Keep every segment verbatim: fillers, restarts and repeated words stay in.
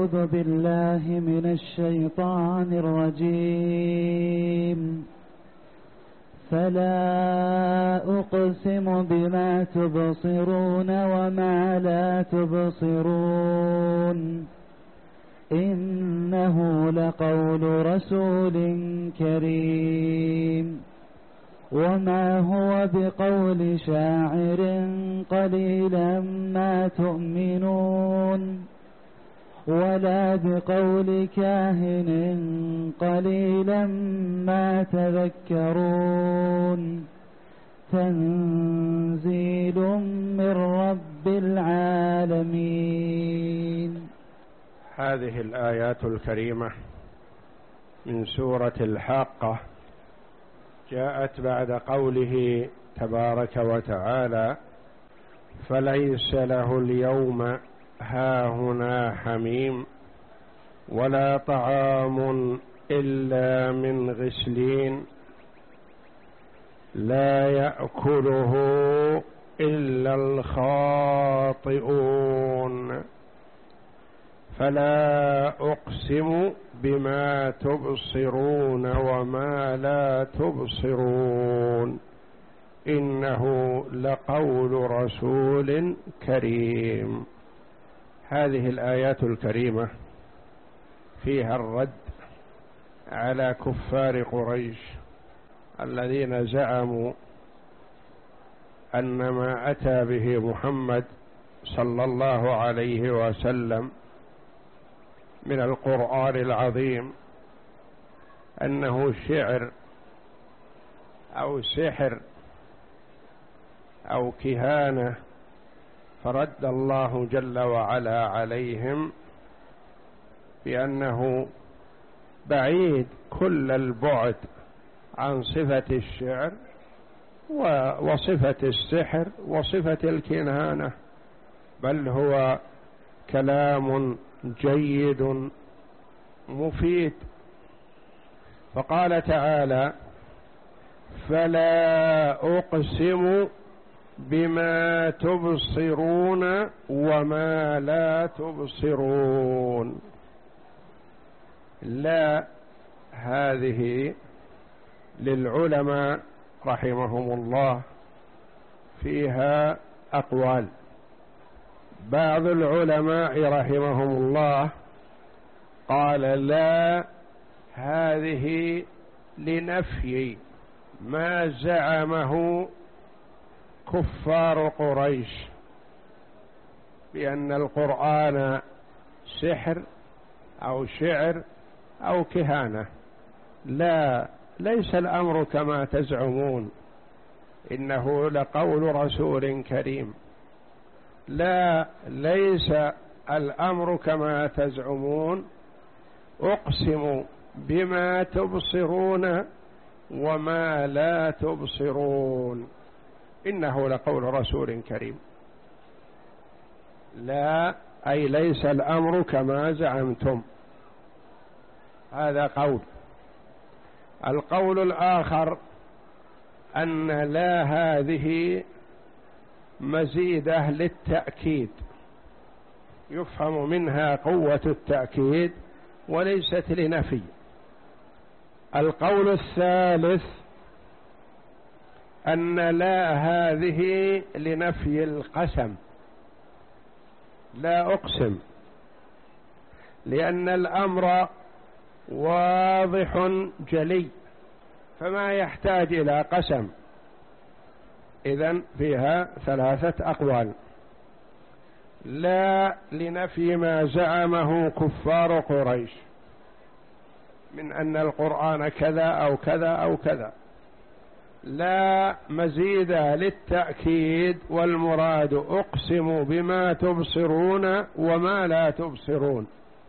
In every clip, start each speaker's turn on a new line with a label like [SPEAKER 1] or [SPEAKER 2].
[SPEAKER 1] أعوذ بالله من الشيطان الرجيم. فلا أقسم بما تبصرون وما لا تبصرون إنه لقول رسول كريم وما هو بقول شاعر قليلا ما تؤمنون ولا بقول كاهن قليلا ما تذكرون تنزيل من رب العالمين.
[SPEAKER 2] هذه الآيات الكريمة من سورة الحاقة جاءت بعد قوله تبارك وتعالى: فليس له اليوم هاهنا حميم ولا طعام إلا من غسلين لا يأكله إلا الخاطئون فلا أقسم بما تبصرون وما لا تبصرون إنه لقول رسول كريم. هذه الآيات الكريمة فيها الرد على كفار قريش الذين زعموا أن ما أتى به محمد صلى الله عليه وسلم من القرآن العظيم أنه شعر أو سحر أو كهانة، فرد الله جل وعلا عليهم بأنه بعيد كل البعد عن صفة الشعر وصفة السحر وصفة الكهانة، بل هو كلام جيد مفيد. فقال تعالى: فلا أقسم بما تبصرون وما لا تبصرون. لا هذه للعلماء رحمهم الله فيها أقوال. بعض العلماء رحمهم الله قال: لا هذه لنفي ما زعمه كفار قريش بأن القرآن سحر أو شعر أو كهانة. لا، ليس الأمر كما تزعمون، إنه لقول رسول كريم. لا، ليس الأمر كما تزعمون. أقسم بما تبصرون وما لا تبصرون إنه لقول رسول كريم. لا، أي ليس الأمر كما زعمتم. هذا قول. القول الآخر أن لا هذه مزيدة للتأكيد، يفهم منها قوة التأكيد وليست لنفي. القول الثالث أن لا هذه لنفي القسم، لا أقسم، لأن الأمر واضح جلي فما يحتاج إلى قسم. إذن فيها ثلاثة أقوال. لا لنفي ما زعمه كفار قريش من أن القرآن كذا أو كذا أو كذا. لا مزيد للتأكيد، والمراد أقسم بما تبصرون وما لا تبصرون.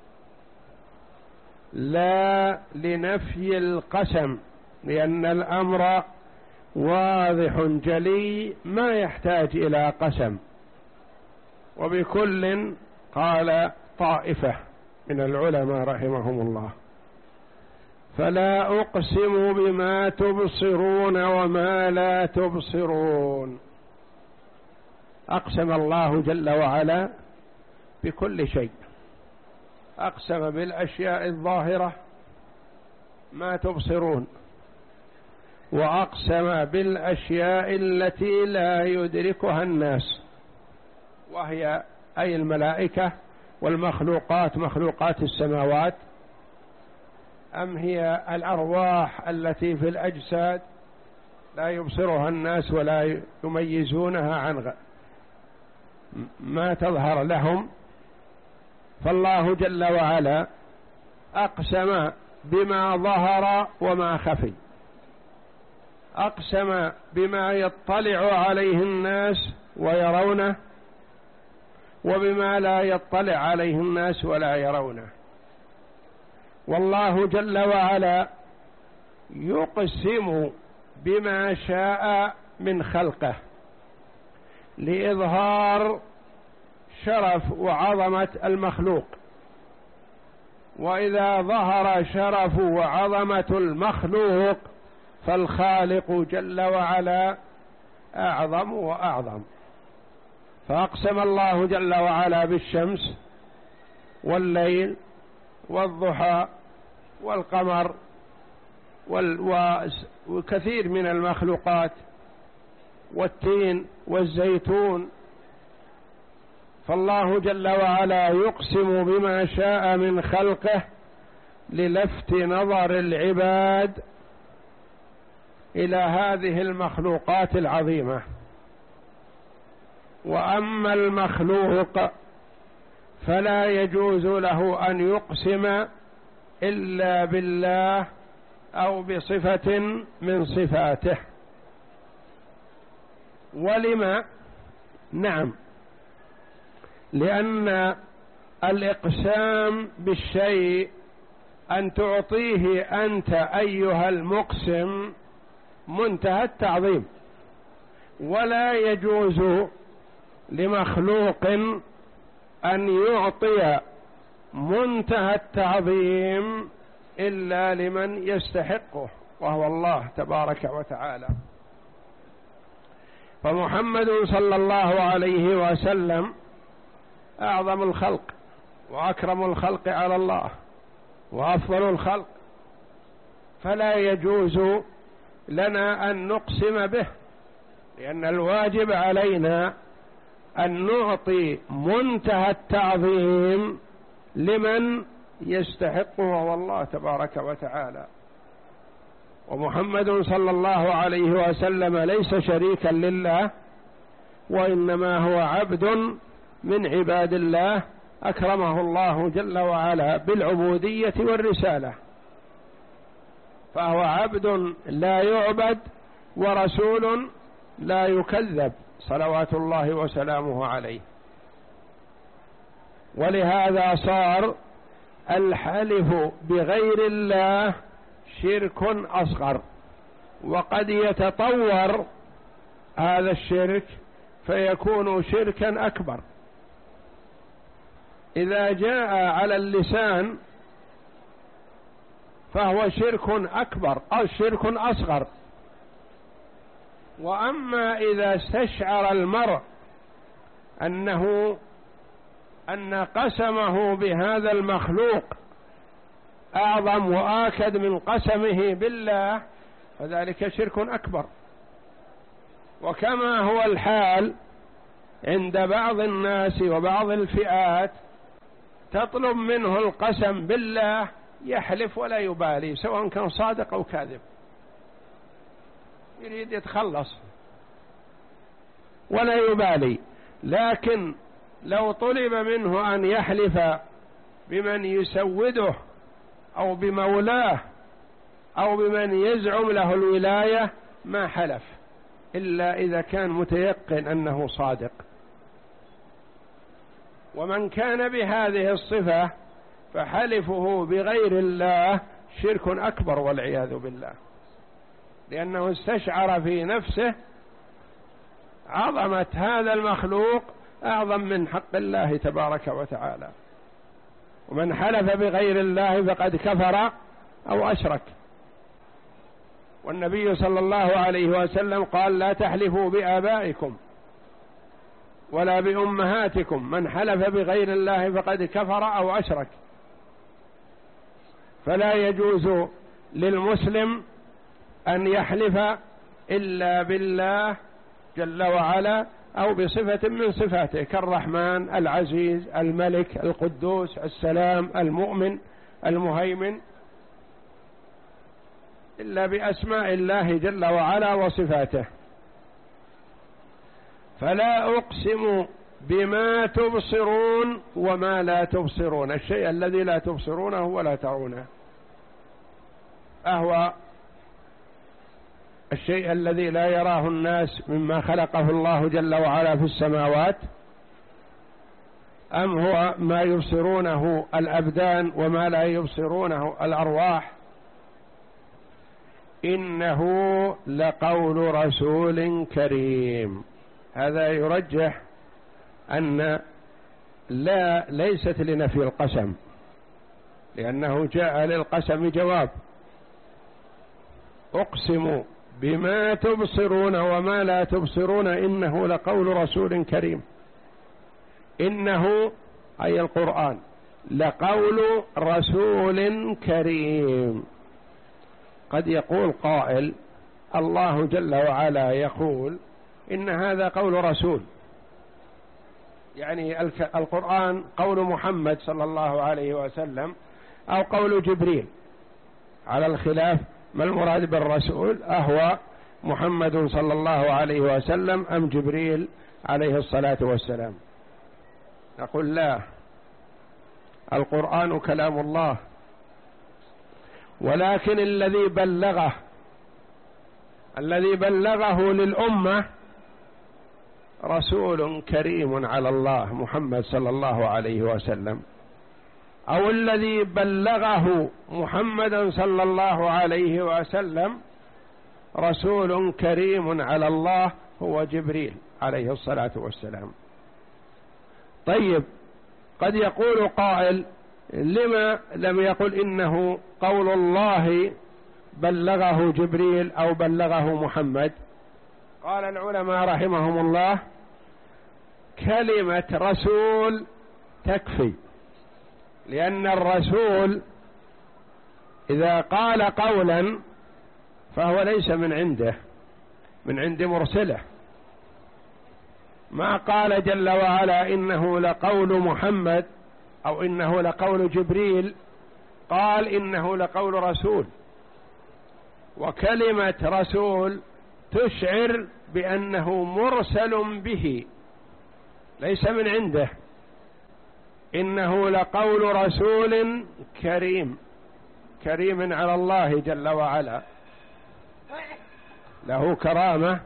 [SPEAKER 2] لا لنفي القسم، لأن الأمر واضح جلي ما يحتاج إلى قسم. وبكل قال طائفة من العلماء رحمهم الله. فلا أقسم بما تبصرون وما لا تبصرون. أقسم الله جل وعلا بكل شيء. أقسم بالأشياء الظاهرة ما تبصرون، وأقسم بالأشياء التي لا يدركها الناس، وهي أي الملائكة والمخلوقات، مخلوقات السماوات، أم هي الأرواح التي في الأجساد لا يبصرها الناس ولا يميزونها عن غ... ما تظهر لهم. فالله جل وعلا أقسم بما ظهر وما خفي، أقسم بما يطلع عليه الناس ويرونه، وبما لا يطلع عليه الناس ولا يرونه. والله جل وعلا يقسم بما شاء من خلقه لإظهار شرف وعظمة المخلوق، وإذا ظهر شرف وعظمة المخلوق فالخالق جل وعلا أعظم وأعظم. فأقسم الله جل وعلا بالشمس والليل والضحى والقمر وكثير من المخلوقات والتين والزيتون. فالله جل وعلا يقسم بما شاء من خلقه للفت نظر العباد إلى هذه المخلوقات العظيمة. وأما المخلوق فلا يجوز له أن يقسم إلا بالله أو بصفة من صفاته. ولما؟ نعم، لأن الإقسام بالشيء أن تعطيه أنت أيها المقسم منتهى التعظيم، ولا يجوز لمخلوق أن يعطي منتهى التعظيم إلا لمن يستحقه، وهو الله تبارك وتعالى. فمحمد صلى الله عليه وسلم أعظم الخلق وأكرم الخلق على الله وأفضل الخلق، فلا يجوز لنا أن نقسم به، لأن الواجب علينا أن نعطي منتهى التعظيم لمن يستحقه، وهو الله تبارك وتعالى. ومحمد صلى الله عليه وسلم ليس شريكا لله، وإنما هو عبد من عباد الله أكرمه الله جل وعلا بالعبودية والرسالة، فهو عبد لا يعبد ورسول لا يكذب صلوات الله وسلامه عليه. ولهذا صار الحلف بغير الله شرك أصغر، وقد يتطور هذا الشرك فيكون شركا أكبر. إذا جاء على اللسان فهو شرك أكبر أو شرك أصغر. وأما إذا استشعر المرء أنه أن قسمه بهذا المخلوق أعظم وآكد من قسمه بالله فذلك شرك أكبر. وكما هو الحال عند بعض الناس وبعض الفئات تطلب منه القسم بالله يحلف ولا يبالي سواء كان صادق أو كاذب، يريد يتخلص ولا يبالي. لكن لو طلب منه أن يحلف بمن يسوده أو بمولاه أو بمن يزعم له الولاية ما حلف إلا إذا كان متيقن أنه صادق. ومن كان بهذه الصفة فحلفه بغير الله شرك أكبر والعياذ بالله، لأنه استشعر في نفسه عظمة هذا المخلوق أعظم من حق الله تبارك وتعالى. ومن حلف بغير الله فقد كفر أو أشرك. والنبي صلى الله عليه وسلم قال لا تحلفوا بآبائكم ولا بأمهاتكم، من حلف بغير الله فقد كفر أو أشرك. فلا يجوز للمسلم أن يحلف إلا بالله جل وعلا أو بصفة من صفاته كالرحمن، العزيز، الملك، القدوس، السلام، المؤمن، المهيمن، إلا بأسماء الله جل وعلا وصفاته. فلا أقسم بما تبصرون وما لا تبصرون، الشيء الذي لا تبصرونه ولا ترونه أهو الشيء الذي لا يراه الناس مما خلقه الله جل وعلا في السماوات، أم هو ما يبصرونه الأبدان وما لا يبصرونه الأرواح؟ إنه لقول رسول كريم. هذا يرجح أن لا ليست لنفي القسم، لأنه جاء للقسم جواب. أقسم بما تبصرون وما لا تبصرون إنه لقول رسول كريم. إنه أي القرآن لقول رسول كريم. قد يقول قائل الله جل وعلا يقول إن هذا قول رسول، يعني القرآن قول محمد صلى الله عليه وسلم أو قول جبريل، على الخلاف ما المراد بالرسول، أهو محمد صلى الله عليه وسلم أم جبريل عليه الصلاة والسلام؟ نقول لا، القرآن كلام الله، ولكن الذي بلغه الذي بلغه للأمة رسول كريم على الله محمد صلى الله عليه وسلم، أو الذي بلغه محمدا صلى الله عليه وسلم رسول كريم على الله هو جبريل عليه الصلاة والسلام. طيب، قد يقول قائل لما لم يقل إنه قول الله بلغه جبريل أو بلغه محمد؟ قال العلماء رحمهم الله كلمة رسول تكفي، لأن الرسول إذا قال قولا فهو ليس من عنده، من عند مرسله. ما قال جل وعلا إنه لقول محمد أو إنه لقول جبريل، قال إنه لقول رسول. وكلمة رسول تشعر بأنه مرسل به ليس من عنده. إنه لقول رسول كريم، كريم على الله جل وعلا، له كرامة،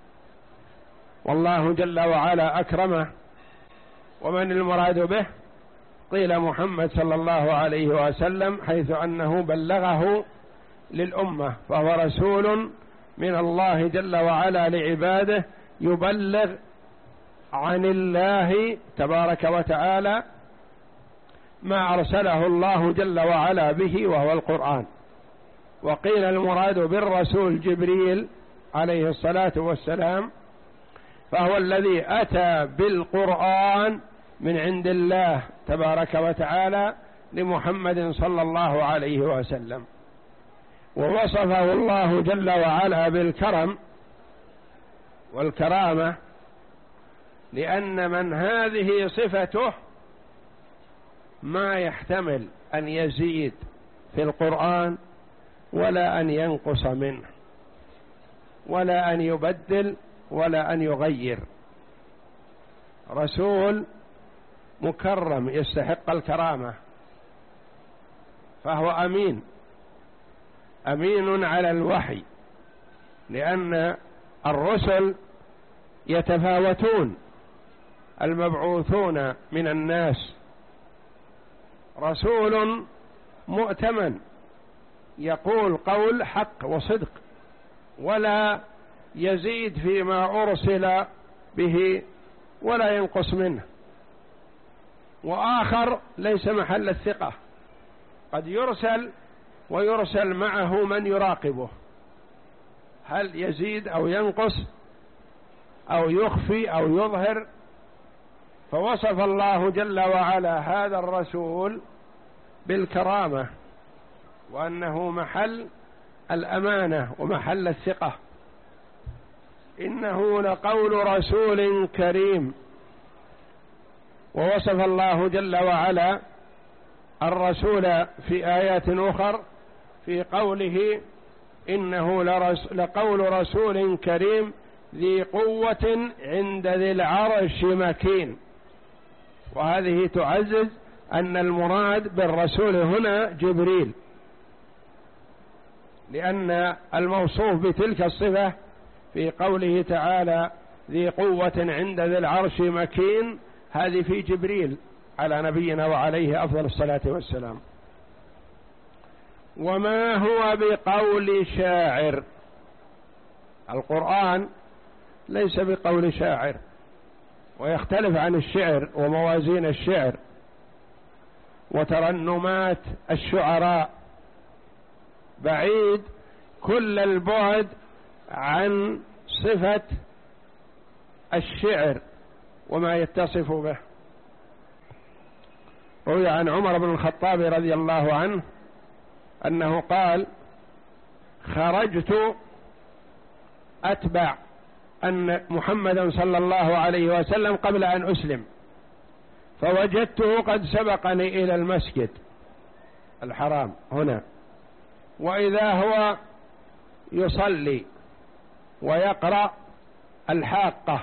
[SPEAKER 2] والله جل وعلا أكرمه. ومن المراد به؟ قيل محمد صلى الله عليه وسلم، حيث أنه بلغه للأمة، فهو رسول من الله جل وعلا لعباده، يبلغ عن الله تبارك وتعالى ما أرسله الله جل وعلا به وهو القرآن. وقيل المراد بالرسول جبريل عليه الصلاة والسلام، فهو الذي أتى بالقرآن من عند الله تبارك وتعالى لمحمد صلى الله عليه وسلم. ووصفه الله جل وعلا بالكرم والكرامة، لأن من هذه صفته ما يحتمل أن يزيد في القرآن ولا أن ينقص منه ولا أن يبدل ولا أن يغير. رسول مكرم يستحق الكرامة، فهو أمين، أمين على الوحي، لأن الرسل يتفاوتون المبعوثون من الناس. رسول مؤتمن يقول قول حق وصدق ولا يزيد فيما أرسل به ولا ينقص منه. وآخر ليس محل الثقة، قد يرسل ويرسل معه من يراقبه، هل يزيد أو ينقص أو يخفي أو يظهر. فوصف الله جل وعلا هذا الرسول بالكرامة، وأنه محل الأمانة ومحل الثقة. إنه لقول رسول كريم. ووصف الله جل وعلا الرسول في آيات أخر في قوله إنه لقول رسول كريم ذي قوة عند ذي العرش مكين. وهذه تعزز أن المراد بالرسول هنا جبريل، لأن الموصوف بتلك الصفة في قوله تعالى ذي قوة عند ذي العرش مكين، هذه في جبريل على نبينا وعليه أفضل الصلاة والسلام. وما هو بقول شاعر. القرآن ليس بقول شاعر، ويختلف عن الشعر وموازين الشعر وترنمات الشعراء، بعيد كل البعد عن صفة الشعر وما يتصف به. روي عن عمر بن الخطاب رضي الله عنه أنه قال: خرجت أتبع أن محمدا صلى الله عليه وسلم قبل أن أسلم، فوجدته قد سبقني إلى المسجد الحرام هنا، وإذا هو يصلي ويقرأ الحاقة،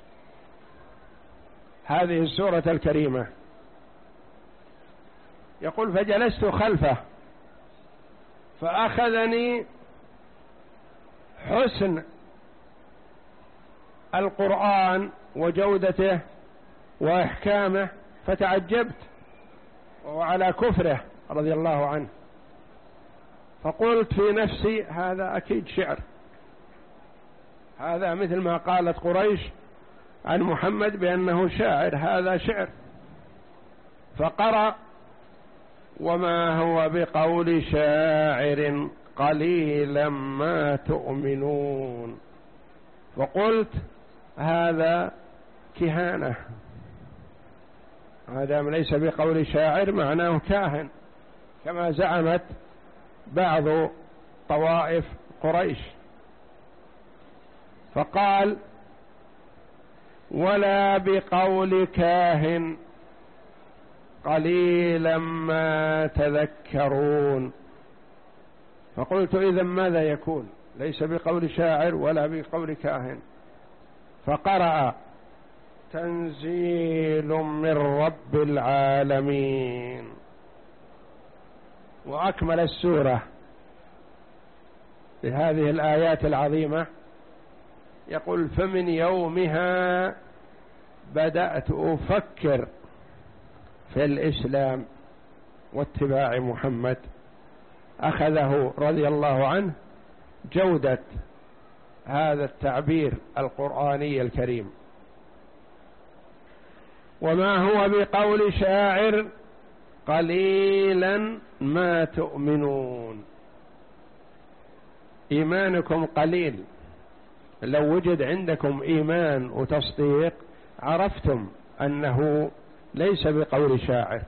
[SPEAKER 2] هذه السورة الكريمة. يقول: فجلست خلفه فأخذني حسن القرآن وجودته وإحكامه، فتعجبت، وهو على كفره رضي الله عنه، فقلت في نفسي: هذا أكيد شعر، هذا مثل ما قالت قريش عن محمد بأنه شاعر، هذا شعر. فقرأ: وما هو بقول شاعر قليلا ما تؤمنون. فقلت: هذا كهانة، هذا ليس بقول شاعر معناه كاهن، كما زعمت بعض طوائف قريش. فقال: ولا بقول كاهن قليلا ما تذكرون. فقلت: إذن ماذا يكون؟ ليس بقول شاعر ولا بقول كاهن. فقرأ: تنزيل من رب العالمين، وأكمل السورة بهذه الآيات العظيمة. يقول: فمن يومها بدأت أفكر في الإسلام واتباع محمد. أخذه رضي الله عنه جودة هذا التعبير القرآني الكريم. وما هو بقول شاعر قليلا ما تؤمنون. إيمانكم قليل، لو وجد عندكم إيمان وتصديق عرفتم أنه ليس بقول شاعر،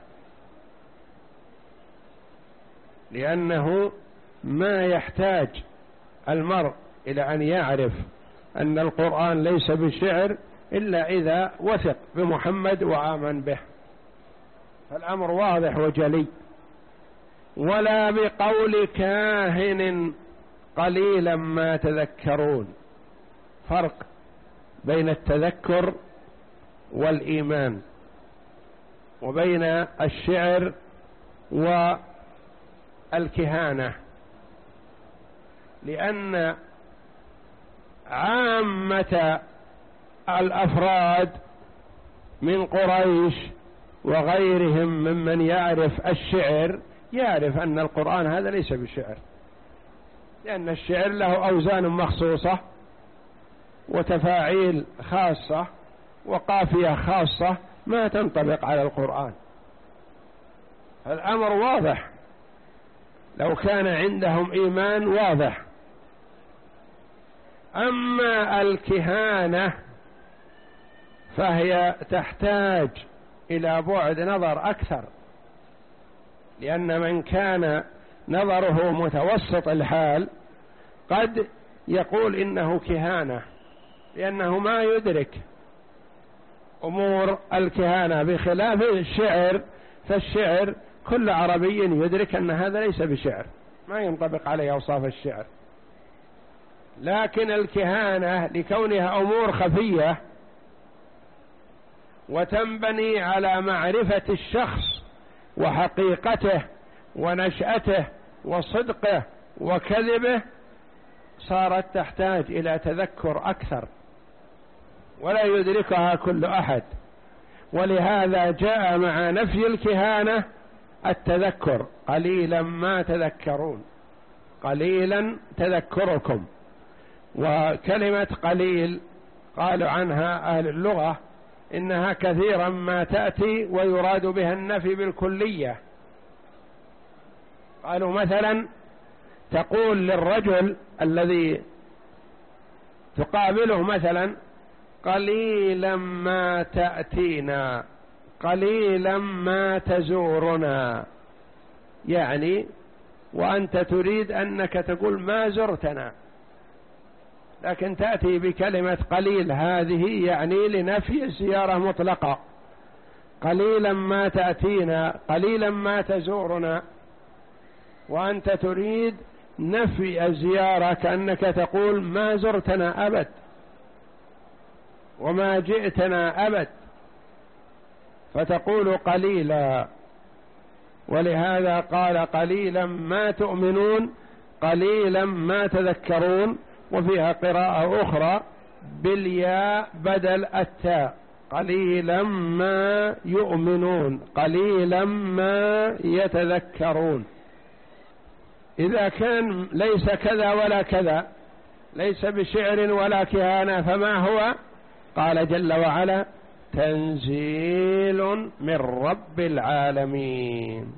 [SPEAKER 2] لأنه ما يحتاج المرء إلى أن يعرف أن القرآن ليس بشعر إلا إذا وثق بمحمد وآمن به، فالأمر واضح وجلي. ولا بقول كاهن قليلا ما تذكرون. فرق بين التذكر والإيمان، وبين الشعر والكهانة، لأن عامة الأفراد من قريش وغيرهم ممن يعرف الشعر يعرف أن القرآن هذا ليس بشعر، لأن الشعر له أوزان مخصوصة وتفاعيل خاصة وقافية خاصة ما تنطبق على القرآن. الأمر واضح، لو كان عندهم إيمان واضح. أما الكهانة فهي تحتاج إلى بعد نظر أكثر، لأن من كان نظره متوسط الحال قد يقول إنه كهانة، لأنه ما يدرك أمور الكهانة، بخلاف الشعر، فالشعر كل عربي يدرك أن هذا ليس بشعر، ما ينطبق عليه أوصاف الشعر. لكن الكهانة لكونها أمور خفية وتنبني على معرفة الشخص وحقيقته ونشأته وصدقه وكذبه، صارت تحتاج إلى تذكر أكثر ولا يدركها كل أحد. ولهذا جاء مع نفي الكهانة التذكر، قليلا ما تذكرون، قليلا تذكركم. وكلمة قليل قالوا عنها أهل اللغة إنها كثيرا ما تأتي ويراد بها النفي بالكلية. قالوا مثلا تقول للرجل الذي تقابله مثلا قليلا ما تأتينا، قليلا ما تزورنا، يعني وأنت تريد أنك تقول ما زرتنا، لكن تأتي بكلمة قليل هذه يعني لنفي الزيارة مطلقة. قليلا ما تأتينا، قليلا ما تزورنا، وأنت تريد نفي الزيارة، كأنك تقول ما زرتنا أبد وما جئتنا أبد، فتقول قليلا. ولهذا قال قليلا ما تؤمنون، قليلا ما تذكرون. وفيها قراءة أخرى بالياء بدل التاء، قليلا ما يؤمنون، قليلا ما يتذكرون. إذا كان ليس كذا ولا كذا، ليس بشعر ولا كهانة، فما هو؟ قال جل وعلا تنزيل من رب العالمين.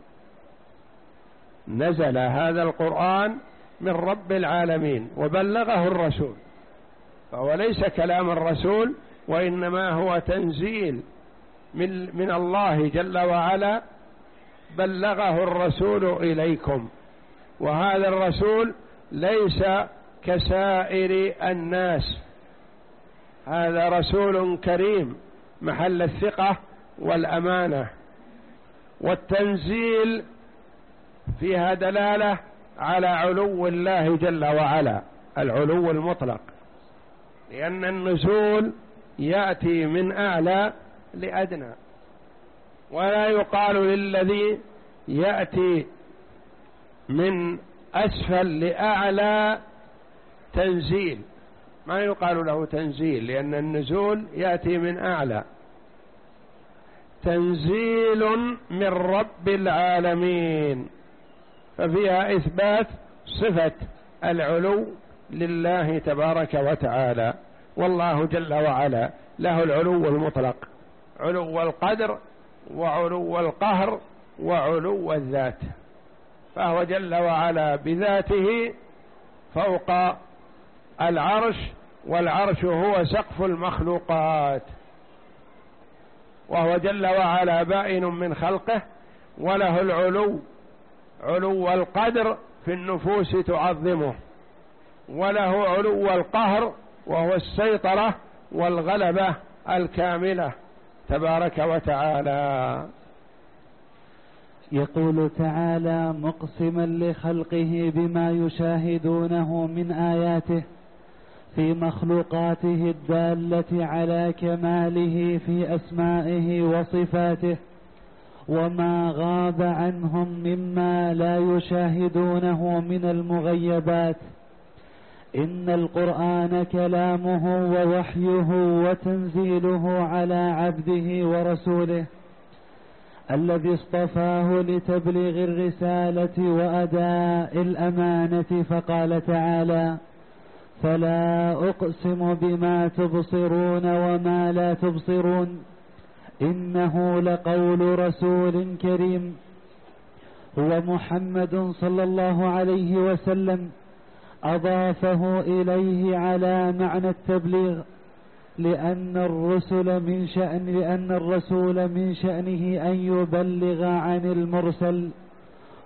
[SPEAKER 2] نزل هذا القرآن من رب العالمين وبلغه الرسول، فهو ليس كلام الرسول، وإنما هو تنزيل من, من الله جل وعلا، بلغه الرسول إليكم. وهذا الرسول ليس كسائر الناس، هذا رسول كريم محل الثقة والأمانة. والتنزيل فيها دلالة على علو الله جل وعلا، العلو المطلق، لأن النزول يأتي من أعلى لأدنى، ولا يقال للذي يأتي من أسفل لأعلى تنزيل، ما يقال له تنزيل، لأن النزول يأتي من أعلى. تنزيل من رب العالمين، ففيها إثبات صفة العلو لله تبارك وتعالى. والله جل وعلا له العلو المطلق، علو القدر وعلو القهر وعلو الذات، فهو جل وعلا بذاته فوق العرش، والعرش هو سقف المخلوقات، وهو جل وعلا بائن من خلقه، وله العلو، علو القدر في النفوس تعظمه، وله علو القهر وهو السيطرة والغلبة الكاملة تبارك وتعالى.
[SPEAKER 1] يقول تعالى مقسما لخلقه بما يشاهدونه من آياته في مخلوقاته الدالة على كماله في أسمائه وصفاته، وما غاب عنهم مما لا يشاهدونه من المغيبات. إن القرآن كلامه ووحيه وتنزيله على عبده ورسوله الذي اصطفاه لتبليغ الرسالة وأداء الأمانة. فقال تعالى فلا أقسم بما تبصرون وما لا تبصرون إنه لقول رسول كريم هو محمد صلى الله عليه وسلم، أضافه إليه على معنى التبليغ، لأن الرسل من شأن لأن الرسول من شأنه أن يبلغ عن المرسل،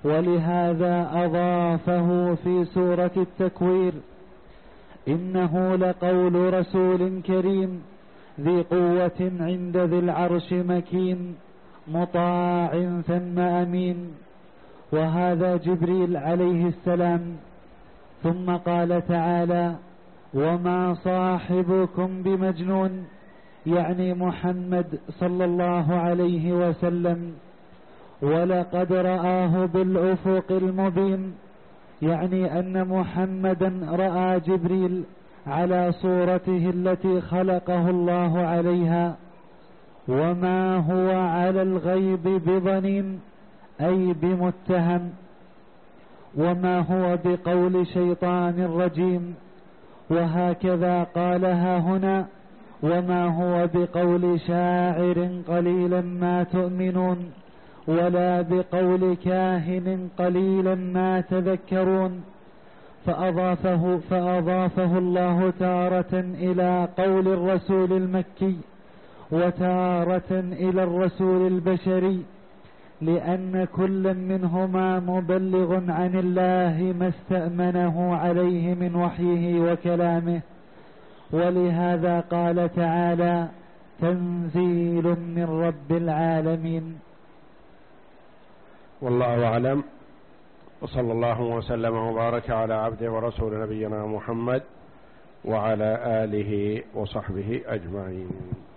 [SPEAKER 1] ولهذا أضافه في سورة التكوير: إنه لقول رسول كريم ذي قوة عند ذي العرش مكين مطاع ثم أمين. وهذا جبريل عليه السلام. ثم قال تعالى: وما صاحبكم بمجنون، يعني محمد صلى الله عليه وسلم. ولقد رآه بالأفق المبين، يعني أن محمدا رأى جبريل على صورته التي خلقه الله عليها. وما هو على الغيب بضنين، أي بمتهم. وما هو بقول شيطان رجيم. وهكذا قالها هنا: وما هو بقول شاعر قليلا ما تؤمنون، ولا بقول كاهن قليلا ما تذكرون. فأضافه, فأضافه الله تارة إلى قول الرسول المكي، وتارة إلى الرسول البشري، لأن كل منهما مبلغ عن الله ما استأمنه عليه من وحيه وكلامه. ولهذا قال تعالى: تنزيل من رب العالمين.
[SPEAKER 2] والله أعلم، وصلى الله وسلم وبارك على عبده ورسول نبينا محمد وعلى آله وصحبه أجمعين.